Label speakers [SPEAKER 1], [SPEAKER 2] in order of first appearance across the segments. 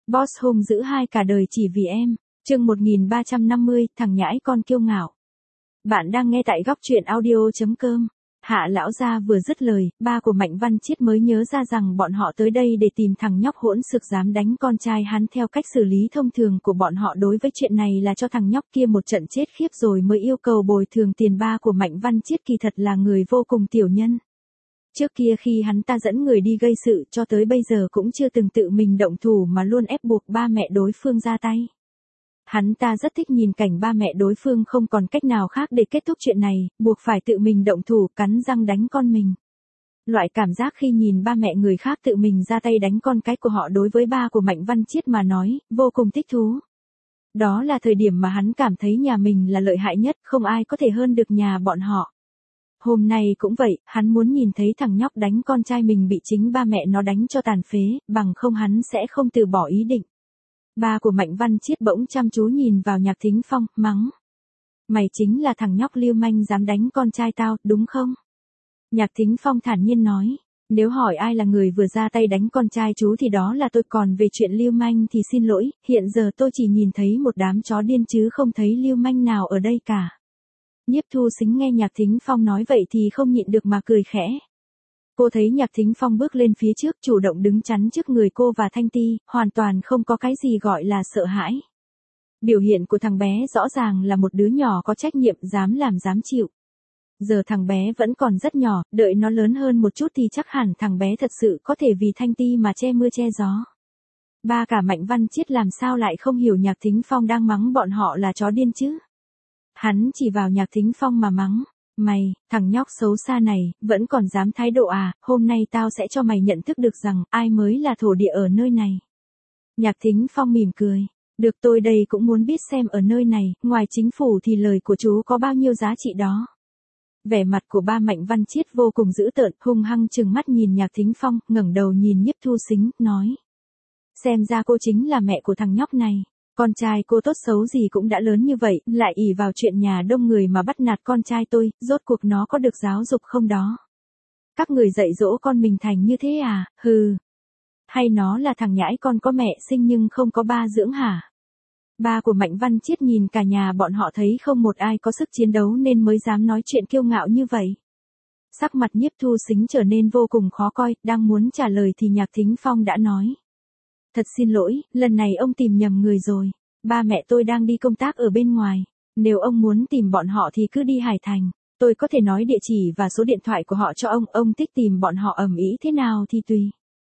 [SPEAKER 1] Boss hung dữ hai cả đời chỉ vì em. Chương 1350, thằng nhãi con kiêu ngạo. Bạn đang nghe tại góc truyện audio.com. Hạ lão gia vừa dứt lời, ba của Mạnh Văn Chiết mới nhớ ra rằng bọn họ tới đây để tìm thằng nhóc hỗn xược dám đánh con trai hắn. Theo cách xử lý thông thường của bọn họ đối với chuyện này là cho thằng nhóc kia một trận chết khiếp rồi mới yêu cầu bồi thường tiền. Ba của Mạnh Văn Chiết kỳ thật là người vô cùng tiểu nhân. Trước kia khi hắn ta dẫn người đi gây sự cho tới bây giờ cũng chưa từng tự mình động thủ mà luôn ép buộc ba mẹ đối phương ra tay. Hắn ta rất thích nhìn cảnh ba mẹ đối phương không còn cách nào khác để kết thúc chuyện này, buộc phải tự mình động thủ cắn răng đánh con mình. Loại cảm giác khi nhìn ba mẹ người khác tự mình ra tay đánh con cái của họ đối với ba của Mạnh Văn Chiết mà nói, vô cùng thích thú. Đó là thời điểm mà hắn cảm thấy nhà mình là lợi hại nhất, không ai có thể hơn được nhà bọn họ. Hôm nay cũng vậy, hắn muốn nhìn thấy thằng nhóc đánh con trai mình bị chính ba mẹ nó đánh cho tàn phế, bằng không hắn sẽ không từ bỏ ý định. Ba của Mạnh Văn Chiết bỗng chăm chú nhìn vào Nhạc Thính Phong, mắng. Mày chính là thằng nhóc lưu manh dám đánh con trai tao, đúng không? Nhạc Thính Phong thản nhiên nói. Nếu hỏi ai là người vừa ra tay đánh con trai chú thì đó là tôi, còn về chuyện lưu manh thì xin lỗi, hiện giờ tôi chỉ nhìn thấy một đám chó điên chứ không thấy lưu manh nào ở đây cả. Nhiếp Thu Sính nghe Nhạc Thính Phong nói vậy thì không nhịn được mà cười khẽ. Cô thấy Nhạc Thính Phong bước lên phía trước chủ động đứng chắn trước người cô và Thanh Ti, hoàn toàn không có cái gì gọi là sợ hãi. Biểu hiện của thằng bé rõ ràng là một đứa nhỏ có trách nhiệm, dám làm dám chịu. Giờ thằng bé vẫn còn rất nhỏ, đợi nó lớn hơn một chút thì chắc hẳn thằng bé thật sự có thể vì Thanh Ti mà che mưa che gió. Ba cả Mạnh Văn Chiết làm sao lại không hiểu Nhạc Thính Phong đang mắng bọn họ là chó điên chứ? Hắn chỉ vào Nhạc Thính Phong mà mắng. Mày, thằng nhóc xấu xa này, vẫn còn dám thái độ à, hôm nay tao sẽ cho mày nhận thức được rằng ai mới là thổ địa ở nơi này. Nhạc Thính Phong mỉm cười. Được, tôi đây cũng muốn biết xem ở nơi này, ngoài chính phủ thì lời của chú có bao nhiêu giá trị đó. Vẻ mặt của ba Mạnh Văn Chiết vô cùng dữ tợn, hung hăng trừng mắt nhìn Nhạc Thính Phong, ngẩng đầu nhìn Nhiếp Thu Sính, nói. Xem ra cô chính là mẹ của thằng nhóc này. Con trai cô tốt xấu gì cũng đã lớn như vậy, lại ỷ vào chuyện nhà đông người mà bắt nạt con trai tôi, rốt cuộc nó có được giáo dục không đó? Các người dạy dỗ con mình thành như thế à, hừ. Hay nó là thằng nhãi con có mẹ sinh nhưng không có ba dưỡng hả? Ba của Mạnh Văn Chiết nhìn cả nhà bọn họ thấy không một ai có sức chiến đấu nên mới dám nói chuyện kiêu ngạo như vậy. Sắc mặt Nhiếp Thu Sính trở nên vô cùng khó coi, đang muốn trả lời thì Nhạc Thính Phong đã nói. Thật xin lỗi, lần này ông tìm nhầm người rồi. Ba mẹ tôi đang đi công tác ở bên ngoài. Nếu ông muốn tìm bọn họ thì cứ đi Hải Thành. Tôi có thể nói địa chỉ và số điện thoại của họ cho ông thích tìm bọn họ ầm ĩ thế nào thì tùy.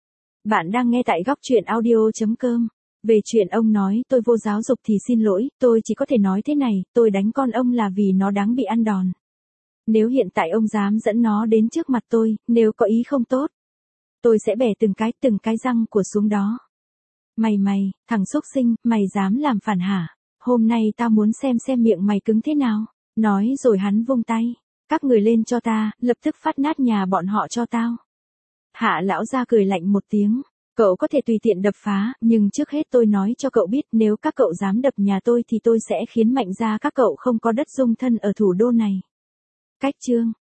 [SPEAKER 1] Bạn đang nghe tại góc truyện audio.com. Về chuyện ông nói tôi vô giáo dục thì xin lỗi, tôi chỉ có thể nói thế này, tôi đánh con ông là vì nó đáng bị ăn đòn. Nếu hiện tại ông dám dẫn nó đến trước mặt tôi, nếu có ý không tốt, tôi sẽ bẻ từng cái răng của xuống đó. Mày, thằng xúc sinh, mày dám làm phản hả? Hôm nay tao muốn xem miệng mày cứng thế nào. Nói rồi hắn vung tay. Các người lên cho ta, lập tức phát nát nhà bọn họ cho tao. Hạ lão gia cười lạnh một tiếng. Cậu có thể tùy tiện đập phá, nhưng trước hết tôi nói cho cậu biết nếu các cậu dám đập nhà tôi thì tôi sẽ khiến Mạnh gia các cậu không có đất dung thân ở thủ đô này. Cách chương.